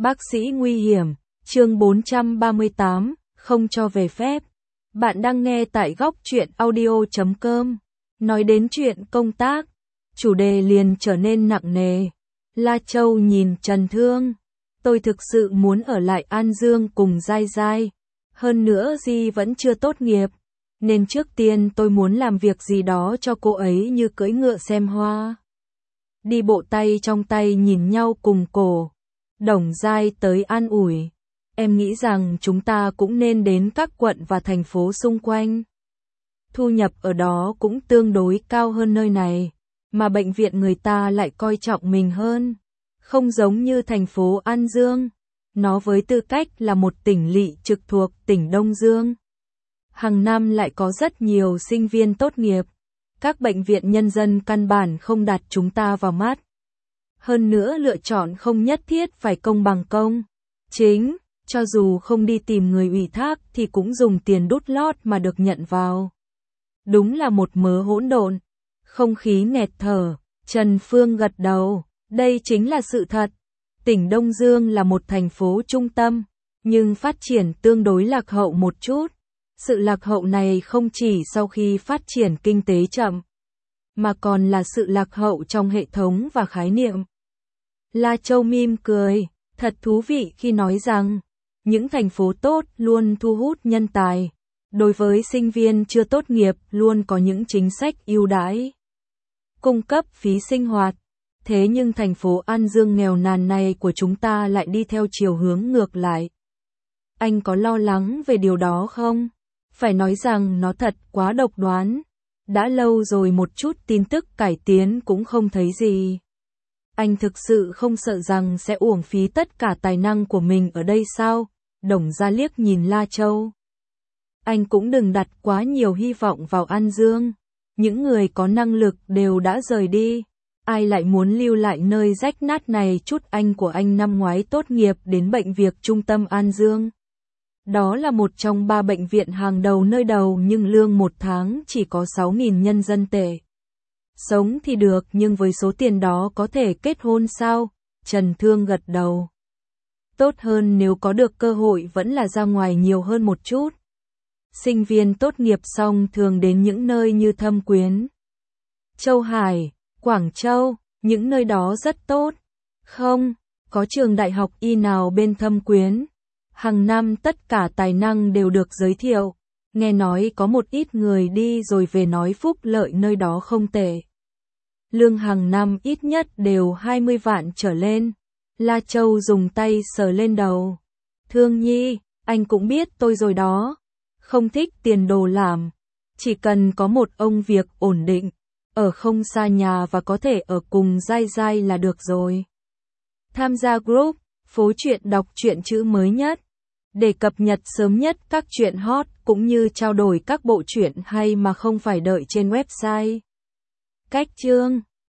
Bác sĩ nguy hiểm, chương 438, không cho về phép. Bạn đang nghe tại góc truyện audio.com. Nói đến chuyện công tác, chủ đề liền trở nên nặng nề. La Châu nhìn Trần Thương. Tôi thực sự muốn ở lại An Dương cùng Giai Giai. Hơn nữa Di vẫn chưa tốt nghiệp. Nên trước tiên tôi muốn làm việc gì đó cho cô ấy như cưỡi ngựa xem hoa. Đi bộ tay trong tay nhìn nhau cùng cổ. Đồng Giai tới an ủi. Em nghĩ rằng chúng ta cũng nên đến các quận và thành phố xung quanh. Thu nhập ở đó cũng tương đối cao hơn nơi này, mà bệnh viện người ta lại coi trọng mình hơn. Không giống như thành phố An Dương, nó với tư cách là một tỉnh lỵ trực thuộc tỉnh Đông Dương. Hàng năm lại có rất nhiều sinh viên tốt nghiệp. Các bệnh viện nhân dân căn bản không đặt chúng ta vào mắt. Hơn nữa lựa chọn không nhất thiết phải công bằng công chính, cho dù không đi tìm người ủy thác thì cũng dùng tiền đút lót mà được nhận vào. Đúng là một mớ hỗn độn. Không khí nghẹt thở, Trần Phương gật đầu, đây chính là sự thật. Tỉnh Đông Dương là một thành phố trung tâm, nhưng phát triển tương đối lạc hậu một chút. Sự lạc hậu này không chỉ sau khi phát triển kinh tế chậm, mà còn là sự lạc hậu trong hệ thống và khái niệm. La Châu mỉm cười, thật thú vị khi nói rằng, những thành phố tốt luôn thu hút nhân tài. Đối với sinh viên chưa tốt nghiệp luôn có những chính sách ưu đãi, cung cấp phí sinh hoạt. Thế nhưng thành phố An Dương nghèo nàn này của chúng ta lại đi theo chiều hướng ngược lại. Anh có lo lắng về điều đó không? Phải nói rằng nó thật quá độc đoán. Đã lâu rồi một chút tin tức cải tiến cũng không thấy gì. Anh thực sự không sợ rằng sẽ uổng phí tất cả tài năng của mình ở đây sao? Đồng Gia liếc nhìn La Châu. Anh cũng đừng đặt quá nhiều hy vọng vào An Dương. Những người có năng lực đều đã rời đi. Ai lại muốn lưu lại nơi rách nát này? Chút anh của anh năm ngoái tốt nghiệp đến bệnh viện trung tâm An Dương. Đó là một trong 3 bệnh viện hàng đầu nơi đầu nhưng lương một tháng chỉ có 6.000 nhân dân tệ. Sống thì được nhưng với số tiền đó có thể kết hôn sao? Trần Thương gật đầu. Tốt hơn nếu có được cơ hội vẫn là ra ngoài nhiều hơn một chút. Sinh viên tốt nghiệp xong thường đến những nơi như Thâm Quyến, Châu Hải, Quảng Châu, những nơi đó rất tốt. Không, có trường đại học y nào bên Thâm Quyến. Hàng năm tất cả tài năng đều được giới thiệu. Nghe nói có một ít người đi rồi về nói phúc lợi nơi đó không tệ. Lương hàng năm ít nhất đều 20 vạn trở lên. La Châu dùng tay sờ lên đầu. Thương Nhi, anh cũng biết tôi rồi đó. Không thích tiền đồ làm. Chỉ cần có một ông việc ổn định, ở không xa nhà và có thể ở cùng Giai Giai là được rồi. Tham gia group, phố truyện đọc truyện chữ mới nhất. Để cập nhật sớm nhất các truyện hot cũng như trao đổi các bộ truyện hay mà không phải đợi trên website. Cách chương